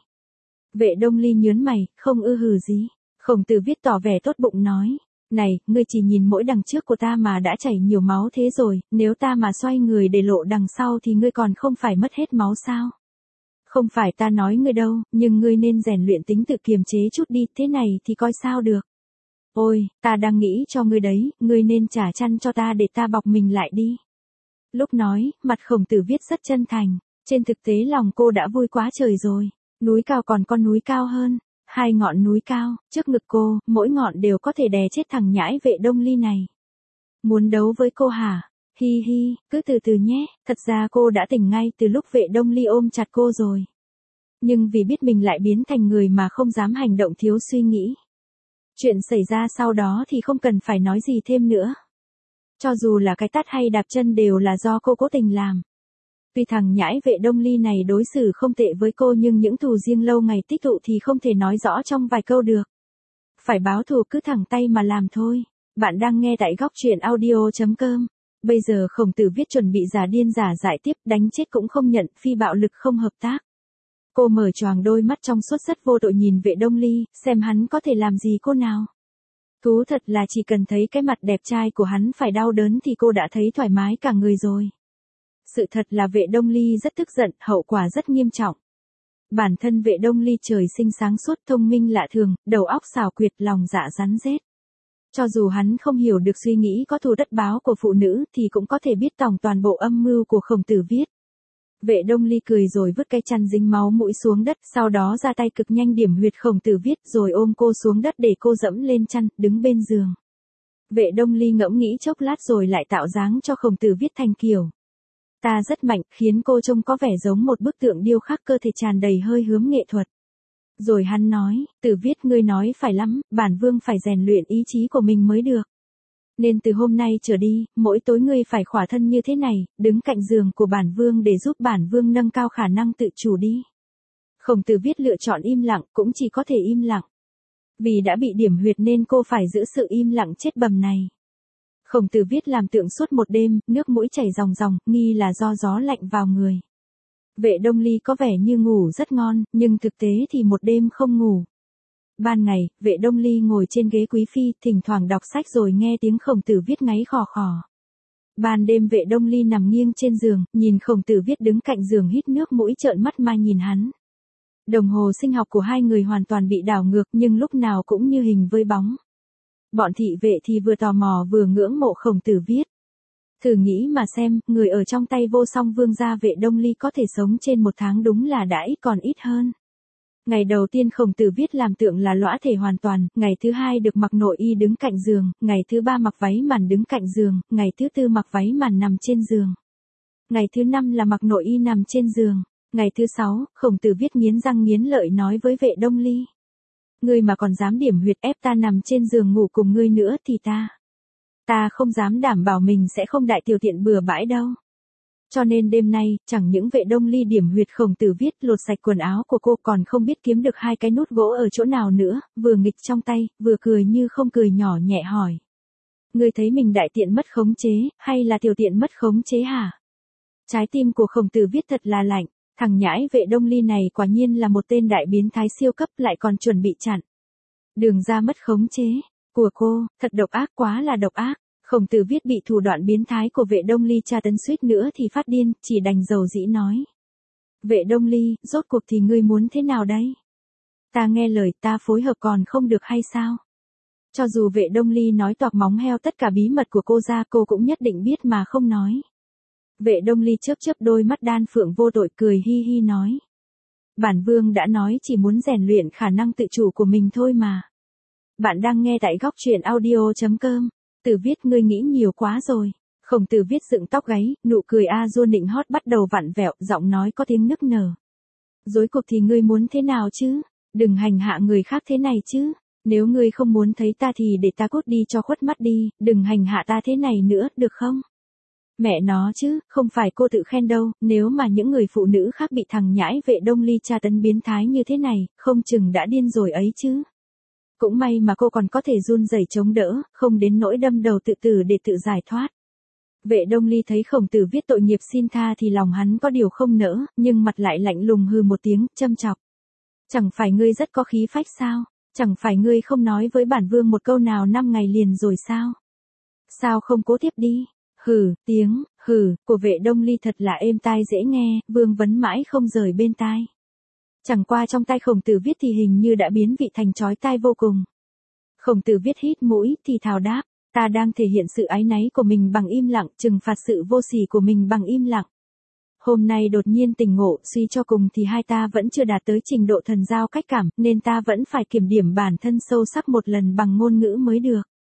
Vệ Đông Ly nhớn mày, không ư hừ gì. Khổng Tử Viết tỏ vẻ tốt bụng nói. Này, ngươi chỉ nhìn mỗi đằng trước của ta mà đã chảy nhiều máu thế rồi, nếu ta mà xoay người để lộ đằng sau thì ngươi còn không phải mất hết máu sao? Không phải ta nói ngươi đâu, nhưng ngươi nên rèn luyện tính tự kiềm chế chút đi, thế này thì coi sao được. Ôi, ta đang nghĩ cho ngươi đấy, ngươi nên trả chăn cho ta để ta bọc mình lại đi. Lúc nói, mặt Khổng Tử Viết rất chân thành, trên thực tế lòng cô đã vui quá trời rồi, núi cao còn con núi cao hơn. Hai ngọn núi cao, trước ngực cô, mỗi ngọn đều có thể đè chết thằng nhãi Vệ Đông Ly này. Muốn đấu với cô hả? Hi hi, cứ từ từ nhé, thật ra cô đã tỉnh ngay từ lúc Vệ Đông Ly ôm chặt cô rồi. Nhưng vì biết mình lại biến thành người mà không dám hành động thiếu suy nghĩ. Chuyện xảy ra sau đó thì không cần phải nói gì thêm nữa. Cho dù là cái tát hay đạp chân đều là do cô cố tình làm. Tuy thằng nhãi Vệ Đông Ly này đối xử không tệ với cô nhưng những thù riêng lâu ngày tích tụ thì không thể nói rõ trong vài câu được. Phải báo thù cứ thẳng tay mà làm thôi. Bạn đang nghe tại góc truyện audio chấm com. Bây giờ Khổng Tử Viết chuẩn bị giả điên giả dại tiếp, đánh chết cũng không nhận, phi bạo lực không hợp tác. Cô mở choàng đôi mắt trong suốt rất vô tội nhìn Vệ Đông Ly, xem hắn có thể làm gì cô nào. Thú thật là chỉ cần thấy cái mặt đẹp trai của hắn phải đau đớn thì cô đã thấy thoải mái cả người rồi. Sự thật là Vệ Đông Ly rất tức giận, hậu quả rất nghiêm trọng. Bản thân Vệ Đông Ly trời sinh sáng suốt, thông minh lạ thường, đầu óc xảo quyệt, lòng dạ rắn rết. Cho dù hắn không hiểu được suy nghĩ có thù đất báo của phụ nữ thì cũng có thể biết tòng toàn bộ âm mưu của Khổng Tử Viết. Vệ Đông Ly cười rồi vứt cái chăn dính máu mũi xuống đất, sau đó ra tay cực nhanh điểm huyệt Khổng Tử Viết rồi ôm cô xuống đất để cô dẫm lên chăn, đứng bên giường. Vệ Đông Ly ngẫm nghĩ chốc lát rồi lại tạo dáng cho Khổng Tử Viết thành kiểu. Ta rất mạnh, khiến cô trông có vẻ giống một bức tượng điêu khắc, cơ thể tràn đầy hơi hướng nghệ thuật. Rồi hắn nói, Tử Viết, ngươi nói phải lắm, bản vương phải rèn luyện ý chí của mình mới được. Nên từ hôm nay trở đi, mỗi tối ngươi phải khỏa thân như thế này, đứng cạnh giường của bản vương để giúp bản vương nâng cao khả năng tự chủ đi. Khổng Tử Viết lựa chọn im lặng, cũng chỉ có thể im lặng. Vì đã bị điểm huyệt nên cô phải giữ sự im lặng chết bầm này. Khổng Tử Viết làm tượng suốt một đêm, nước mũi chảy ròng ròng, nghi là do gió lạnh vào người. Vệ Đông Ly có vẻ như ngủ rất ngon, nhưng thực tế thì một đêm không ngủ. Ban ngày, Vệ Đông Ly ngồi trên ghế quý phi, thỉnh thoảng đọc sách rồi nghe tiếng Khổng Tử Viết ngáy khò khò. Ban đêm Vệ Đông Ly nằm nghiêng trên giường, nhìn Khổng Tử Viết đứng cạnh giường hít nước mũi trợn mắt mà nhìn hắn. Đồng hồ sinh học của hai người hoàn toàn bị đảo ngược, nhưng lúc nào cũng như hình với bóng. Bọn thị vệ thì vừa tò mò vừa ngưỡng mộ Khổng Tử Viết. Thử nghĩ mà xem, người ở trong tay vô song vương gia Vệ Đông Ly có thể sống trên một tháng đúng là đã ít còn ít hơn. Ngày đầu tiên Khổng Tử Viết làm tượng là lõa thể hoàn toàn, ngày thứ hai được mặc nội y đứng cạnh giường, ngày thứ ba mặc váy màn đứng cạnh giường, ngày thứ tư mặc váy màn nằm trên giường. Ngày thứ năm là mặc nội y nằm trên giường. Ngày thứ sáu, Khổng Tử Viết nghiến răng nghiến lợi nói với Vệ Đông Ly. Ngươi mà còn dám điểm huyệt ép ta nằm trên giường ngủ cùng ngươi nữa thì ta. Ta không dám đảm bảo mình sẽ không đại tiểu tiện bừa bãi đâu. Cho nên đêm nay, chẳng những Vệ Đông Ly điểm huyệt Khổng Tử Viết lột sạch quần áo của cô còn không biết kiếm được hai cái nút gỗ ở chỗ nào nữa, vừa nghịch trong tay, vừa cười như không cười nhỏ nhẹ hỏi. Ngươi thấy mình đại tiện mất khống chế, hay là tiểu tiện mất khống chế hả? Trái tim của Khổng Tử Viết thật là lạnh. Thằng nhãi Vệ Đông Ly này quả nhiên là một tên đại biến thái siêu cấp, lại còn chuẩn bị chặn đường ra mất khống chế của cô, thật độc ác, quá là độc ác. Khổng Tử Viết bị thủ đoạn biến thái của Vệ Đông Ly tra tấn suýt nữa thì phát điên, chỉ đành dầu dĩ nói. Vệ Đông Ly, rốt cuộc thì ngươi muốn thế nào đây? Ta nghe lời, ta phối hợp còn không được hay sao? Cho dù Vệ Đông Ly nói toạc móng heo tất cả bí mật của cô ra, cô cũng nhất định biết mà không nói. Vệ Đông Ly chớp chớp đôi mắt đan phượng vô tội, cười hi hi nói. Bản vương đã nói chỉ muốn rèn luyện khả năng tự chủ của mình thôi mà. Bạn đang nghe tại góc truyện audio chấm com. Tử Viết, ngươi nghĩ nhiều quá rồi. Khổng Tử Viết dựng tóc gáy, nụ cười a dua nịnh hót bắt đầu vặn vẹo, giọng nói có tiếng nức nở. Rối cuộc thì ngươi muốn thế nào chứ? Đừng hành hạ người khác thế này chứ. Nếu ngươi không muốn thấy ta thì để ta cút đi cho khuất mắt đi, đừng hành hạ ta thế này nữa, được không? Mẹ nó chứ, không phải cô tự khen đâu, nếu mà những người phụ nữ khác bị thằng nhãi Vệ Đông Ly tra tấn biến thái như thế này, không chừng đã điên rồi ấy chứ. Cũng may mà cô còn có thể run rẩy chống đỡ, không đến nỗi đâm đầu tự tử để tự giải thoát. Vệ Đông Ly thấy Khổng Tử Viết tội nghiệp xin tha thì lòng hắn có điều không nỡ, nhưng mặt lại lạnh lùng hừ một tiếng, châm chọc. Chẳng phải ngươi rất có khí phách sao? Chẳng phải ngươi không nói với bản vương một câu nào năm ngày liền rồi sao? Sao không cố tiếp đi? Hừ, tiếng, hừ, của Vệ Đông Ly thật là êm tai dễ nghe, vương vấn mãi không rời bên tai. Chẳng qua trong tay Khổng Tử Viết thì hình như đã biến vị thành chói tai vô cùng. Khổng Tử Viết hít mũi, thì thào đáp, ta đang thể hiện sự áy náy của mình bằng im lặng, trừng phạt sự vô sỉ của mình bằng im lặng. Hôm nay đột nhiên tỉnh ngộ, suy cho cùng thì hai ta vẫn chưa đạt tới trình độ thần giao cách cảm, nên ta vẫn phải kiểm điểm bản thân sâu sắc một lần bằng ngôn ngữ mới được.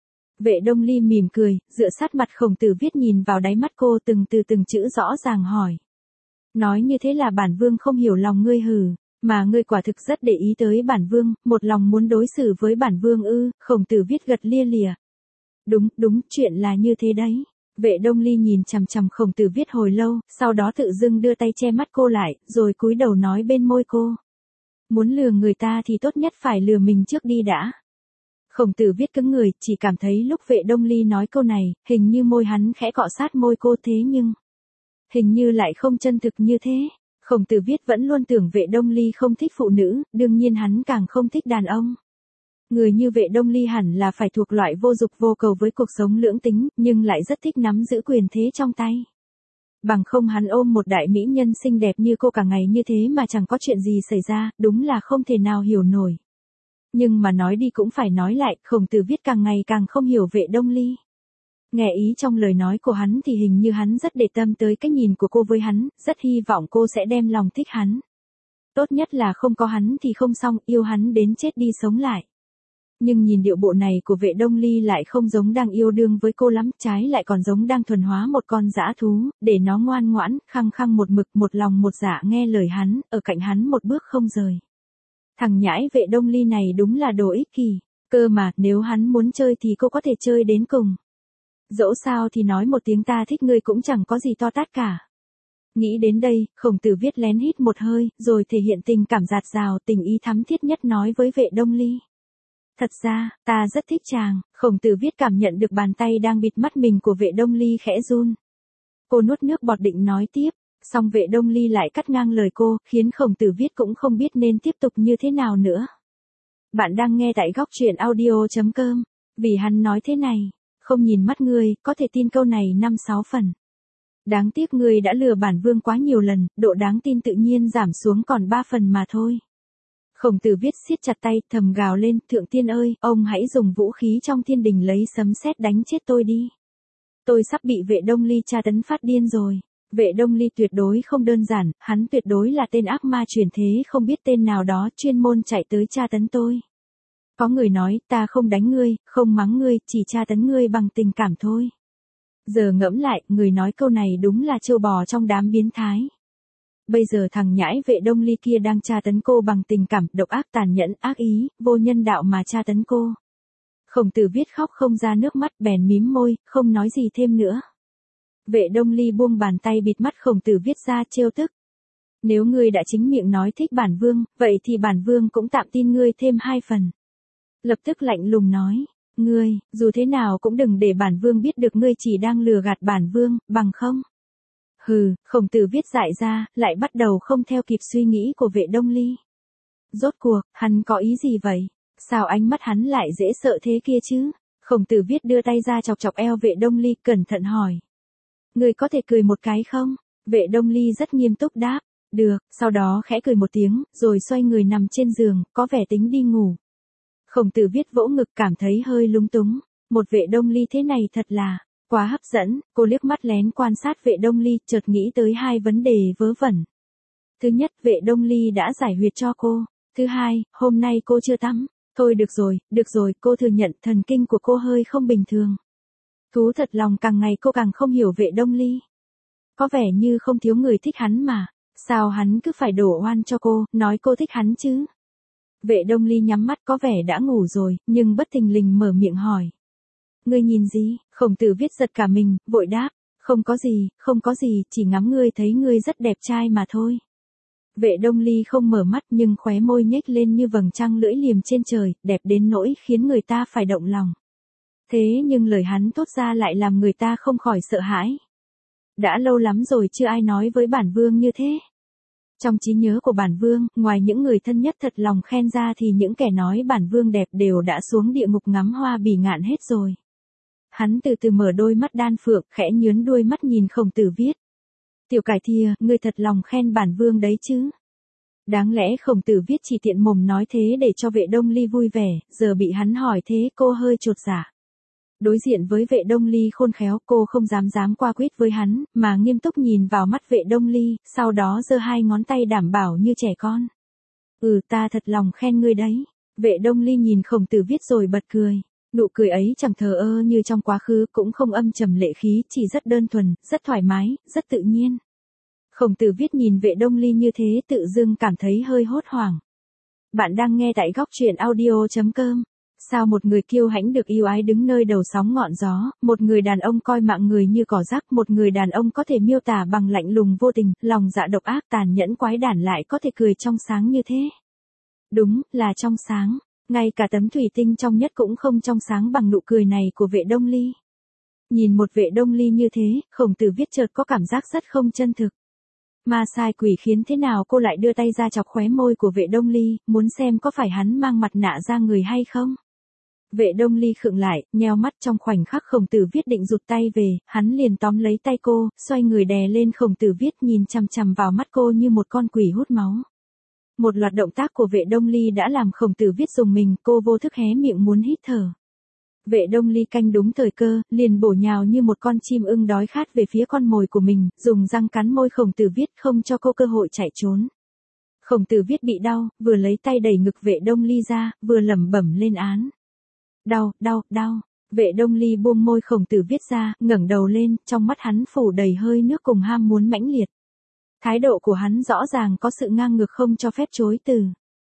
Vệ Đông Ly mỉm cười, dựa sát mặt Khổng Tử Viết nhìn vào đáy mắt cô từng từ từng chữ rõ ràng hỏi. Nói như thế là bản vương không hiểu lòng ngươi hừ, mà ngươi quả thực rất để ý tới bản vương, một lòng muốn đối xử với bản vương ư? Khổng Tử Viết gật lia lịa. Đúng, đúng, chuyện là như thế đấy. Vệ Đông Ly nhìn chằm chằm Khổng Tử Viết hồi lâu, sau đó tự dưng đưa tay che mắt cô lại, rồi cúi đầu nói bên môi cô. Muốn lừa người ta thì tốt nhất phải lừa mình trước đi đã. Khổng Tử Viết cứng người, chỉ cảm thấy lúc Vệ Đông Ly nói câu này, hình như môi hắn khẽ cọ sát môi cô thế nhưng hình như lại không chân thực như thế. Khổng Tử Viết vẫn luôn tưởng Vệ Đông Ly không thích phụ nữ, đương nhiên hắn càng không thích đàn ông. Người như Vệ Đông Ly hẳn là phải thuộc loại vô dục vô cầu với cuộc sống lưỡng tính, nhưng lại rất thích nắm giữ quyền thế trong tay. Bằng không hắn ôm một đại mỹ nhân xinh đẹp như cô cả ngày như thế mà chẳng có chuyện gì xảy ra, đúng là không thể nào hiểu nổi. Nhưng mà nói đi cũng phải nói lại, Khổng Tử Viết càng ngày càng không hiểu Vệ Đông Ly. Nghe ý trong lời nói của hắn thì hình như hắn rất để tâm tới cách nhìn của cô với hắn, rất hy vọng cô sẽ đem lòng thích hắn. Tốt nhất là không có hắn thì không xong, yêu hắn đến chết đi sống lại. Nhưng nhìn điệu bộ này của Vệ Đông Ly lại không giống đang yêu đương với cô lắm, trái lại còn giống đang thuần hóa một con dã thú, để nó ngoan ngoãn, khăng khăng một mực một lòng một dạ nghe lời hắn, ở cạnh hắn một bước không rời. Thằng nhãi Vệ Đông Ly này đúng là đồ ích kỷ, cơ mà nếu hắn muốn chơi thì cô có thể chơi đến cùng. Dẫu sao thì nói một tiếng ta thích ngươi cũng chẳng có gì to tát cả. Nghĩ đến đây, Khổng Tử Viết lén hít một hơi, rồi thể hiện tình cảm dạt dào, tình ý thắm thiết nhất nói với Vệ Đông Ly. Thật ra, ta rất thích chàng. Khổng Tử Viết cảm nhận được bàn tay đang bịt mắt mình của Vệ Đông Ly khẽ run. Cô nuốt nước bọt định nói tiếp, song Vệ Đông Ly lại cắt ngang lời cô, khiến Khổng Tử Viết cũng không biết nên tiếp tục như thế nào nữa. Bạn đang nghe tại góc truyện audio chấm com. Vì hắn nói thế này, không nhìn mắt ngươi, có thể tin câu này năm sáu phần. Đáng tiếc ngươi đã lừa bản vương quá nhiều lần, độ đáng tin tự nhiên giảm xuống còn ba phần mà thôi. Khổng Tử Viết siết chặt tay, thầm gào lên, thượng tiên ơi, ông hãy dùng vũ khí trong thiên đình lấy sấm sét đánh chết tôi đi. Tôi sắp bị Vệ Đông Ly tra tấn phát điên rồi. Vệ Đông Ly tuyệt đối không đơn giản, hắn tuyệt đối là tên ác ma chuyển thế không biết tên nào đó chuyên môn chạy tới tra tấn tôi. Có người nói, ta không đánh ngươi, không mắng ngươi, chỉ tra tấn ngươi bằng tình cảm thôi. Giờ ngẫm lại, người nói câu này đúng là trâu bò trong đám biến thái. Bây giờ thằng nhãi Vệ Đông Ly kia đang tra tấn cô bằng tình cảm, độc ác tàn nhẫn, ác ý, vô nhân đạo mà tra tấn cô. Khổng Tử Viết khóc không ra nước mắt, bèn mím môi, không nói gì thêm nữa. Vệ Đông Ly buông bàn tay bịt mắt Khổng Tử Viết ra trêu tức. Nếu ngươi đã chính miệng nói thích bản vương, vậy thì bản vương cũng tạm tin ngươi thêm hai phần. Lập tức lạnh lùng nói, ngươi, dù thế nào cũng đừng để bản vương biết được ngươi chỉ đang lừa gạt bản vương, bằng không. Hừ, Khổng Tử Viết dại ra, lại bắt đầu không theo kịp suy nghĩ của Vệ Đông Ly. Rốt cuộc, hắn có ý gì vậy? Sao ánh mắt hắn lại dễ sợ thế kia chứ? Khổng Tử Viết đưa tay ra chọc chọc eo Vệ Đông Ly, cẩn thận hỏi. Ngươi có thể cười một cái không? Vệ Đông Ly rất nghiêm túc đáp. Được, sau đó khẽ cười một tiếng, rồi xoay người nằm trên giường, có vẻ tính đi ngủ. Khổng Tử Viết vỗ ngực cảm thấy hơi lúng túng. Một Vệ Đông Ly thế này thật là quá hấp dẫn. Cô liếc mắt lén quan sát Vệ Đông Ly, chợt nghĩ tới hai vấn đề vớ vẩn. Thứ nhất, Vệ Đông Ly đã giải huyệt cho cô. Thứ hai, hôm nay cô chưa tắm. Thôi được rồi, được rồi, cô thừa nhận thần kinh của cô hơi không bình thường. Thú thật lòng càng ngày cô càng không hiểu Vệ Đông Ly. Có vẻ như không thiếu người thích hắn mà. Sao hắn cứ phải đổ oan cho cô, nói cô thích hắn chứ? Vệ Đông Ly nhắm mắt có vẻ đã ngủ rồi, nhưng bất thình lình mở miệng hỏi. Ngươi nhìn gì? Khổng Tử Viết giật cả mình, vội đáp. Không có gì, không có gì, chỉ ngắm ngươi thấy ngươi rất đẹp trai mà thôi. Vệ Đông Ly không mở mắt nhưng khóe môi nhếch lên như vầng trăng lưỡi liềm trên trời, đẹp đến nỗi khiến người ta phải động lòng. Thế nhưng lời hắn thốt ra lại làm người ta không khỏi sợ hãi. Đã lâu lắm rồi chưa ai nói với bản vương như thế. Trong trí nhớ của bản vương, ngoài những người thân nhất thật lòng khen ra thì những kẻ nói bản vương đẹp đều đã xuống địa ngục ngắm hoa bỉ ngạn hết rồi. Hắn từ từ mở đôi mắt đan phượng, khẽ nhướn đuôi mắt nhìn Khổng Tử Viết. Tiểu cải thìa, ngươi thật lòng khen bản vương đấy chứ. Đáng lẽ Khổng Tử Viết chỉ tiện mồm nói thế để cho Vệ Đông Ly vui vẻ, giờ bị hắn hỏi thế cô hơi chột dạ. Đối diện với Vệ Đông Ly khôn khéo, cô không dám dám qua quýt với hắn, mà nghiêm túc nhìn vào mắt Vệ Đông Ly, sau đó giơ hai ngón tay đảm bảo như trẻ con. Ừ, ta thật lòng khen ngươi đấy. Vệ Đông Ly nhìn Khổng Tử Viết rồi bật cười. Nụ cười ấy chẳng thờ ơ như trong quá khứ, cũng không âm trầm lệ khí, chỉ rất đơn thuần, rất thoải mái, rất tự nhiên. Khổng Tử Viết nhìn Vệ Đông Ly như thế tự dưng cảm thấy hơi hốt hoảng. Bạn đang nghe tại góc truyện audio chấm com. Sao một người kiêu hãnh được yêu ái đứng nơi đầu sóng ngọn gió, một người đàn ông coi mạng người như cỏ rác, một người đàn ông có thể miêu tả bằng lạnh lùng vô tình, lòng dạ độc ác tàn nhẫn quái đản lại có thể cười trong sáng như thế. Đúng, là trong sáng. Ngay cả tấm thủy tinh trong nhất cũng không trong sáng bằng nụ cười này của Vệ Đông Ly. Nhìn một Vệ Đông Ly như thế, Khổng Tử Viết chợt có cảm giác rất không chân thực. Ma sai quỷ khiến thế nào cô lại đưa tay ra chọc khóe môi của Vệ Đông Ly, muốn xem có phải hắn mang mặt nạ ra người hay không? Vệ Đông Ly khựng lại, nheo mắt trong khoảnh khắc Khổng Tử Viết định rụt tay về, hắn liền tóm lấy tay cô, xoay người đè lên Khổng Tử Viết nhìn chằm chằm vào mắt cô như một con quỷ hút máu. Một loạt động tác của Vệ Đông Ly đã làm Khổng Tử Viết rùng mình, cô vô thức hé miệng muốn hít thở. Vệ Đông Ly canh đúng thời cơ, liền bổ nhào như một con chim ưng đói khát về phía con mồi của mình, dùng răng cắn môi Khổng Tử Viết không cho cô cơ hội chạy trốn. Khổng Tử Viết bị đau, vừa lấy tay đẩy ngực Vệ Đông Ly ra, vừa lẩm bẩm lên án. đau, đau, đau. Vệ Đông Ly buông môi Khổng Tử Viết ra, ngẩng đầu lên, trong mắt hắn phủ đầy hơi nước cùng ham muốn mãnh liệt. Thái độ của hắn rõ ràng có sự ngang ngược không cho phép chối từ.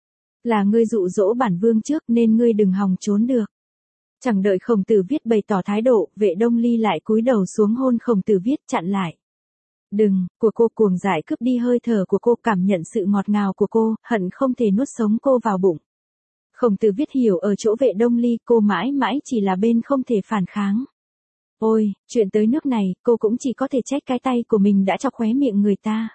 Là ngươi dụ dỗ bản vương trước nên ngươi đừng hòng trốn được. Chẳng đợi Khổng Tử Viết bày tỏ thái độ, Vệ Đông Ly lại cúi đầu xuống hôn Khổng Tử Viết chặn lại. Đừng, của cô cuồng dại cướp đi hơi thở của cô, cảm nhận sự ngọt ngào của cô, hận không thể nuốt sống cô vào bụng. Khổng Tử Viết hiểu ở chỗ Vệ Đông Ly, cô mãi mãi chỉ là bên không thể phản kháng. Ôi, chuyện tới nước này, cô cũng chỉ có thể trách cái tay của mình đã chọc khóe miệng người ta.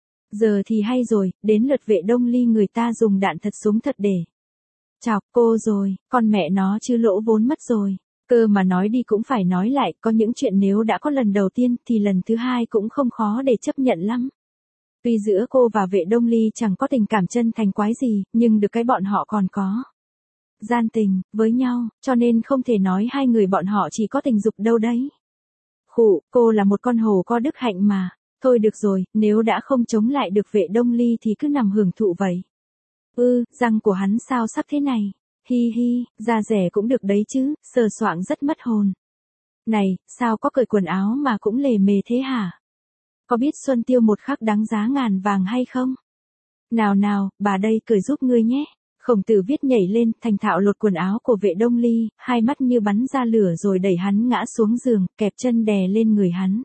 Giờ thì hay rồi, đến lượt Vệ Đông Ly người ta dùng đạn thật súng thật để. Chọc cô rồi, con mẹ nó chứ lỗ vốn mất rồi. Cơ mà nói đi cũng phải nói lại, có những chuyện nếu đã có lần đầu tiên thì lần thứ hai cũng không khó để chấp nhận lắm. Tuy giữa cô và Vệ Đông Ly chẳng có tình cảm chân thành quái gì, nhưng được cái bọn họ còn có gian tình với nhau, cho nên không thể nói hai người bọn họ chỉ có tình dục đâu đấy. Khụ, cô là một con hổ có đức hạnh mà. Thôi được rồi, nếu đã không chống lại được Vệ Đông Ly thì cứ nằm hưởng thụ vậy. Ư, răng của hắn sao sắc thế này? Hi hi, da rẻ cũng được đấy chứ, sờ soạng rất mất hồn. Này, sao có cởi quần áo mà cũng lề mề thế hả? Có biết Xuân Tiêu một khắc đáng giá ngàn vàng hay không? Nào nào, bà đây cởi giúp ngươi nhé. Khổng Tử Viết nhảy lên, thành thạo lột quần áo của Vệ Đông Ly, hai mắt như bắn ra lửa rồi đẩy hắn ngã xuống giường, kẹp chân đè lên người hắn.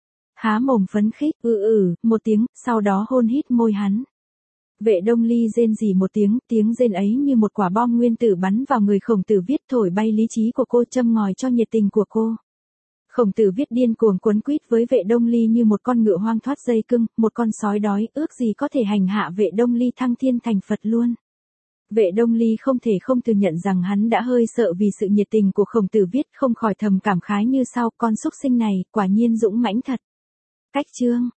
Há mồm phấn khích, ừ ừ, một tiếng, sau đó hôn hít môi hắn. Vệ Đông Ly rên rỉ một tiếng, tiếng rên ấy như một quả bom nguyên tử bắn vào người Khổng Tử Viết, thổi bay lý trí của cô, châm ngòi cho nhiệt tình của cô. Khổng Tử Viết điên cuồng quấn quýt với Vệ Đông Ly như một con ngựa hoang thoát dây cưng, một con sói đói, ước gì có thể hành hạ Vệ Đông Ly thăng thiên thành Phật luôn. Vệ Đông Ly không thể không thừa nhận rằng hắn đã hơi sợ vì sự nhiệt tình của Khổng Tử Viết, không khỏi thầm cảm khái như sau, con súc sinh này, quả nhiên dũng mãnh thật. Cách chương